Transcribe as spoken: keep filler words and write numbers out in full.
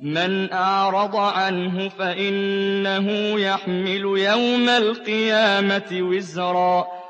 مَّنْ أَعْرَضَ عَنْهُ فَإِنَّهُ يَحْمِلُ يَوْمَ الْقِيَامَةِ وِزْرًا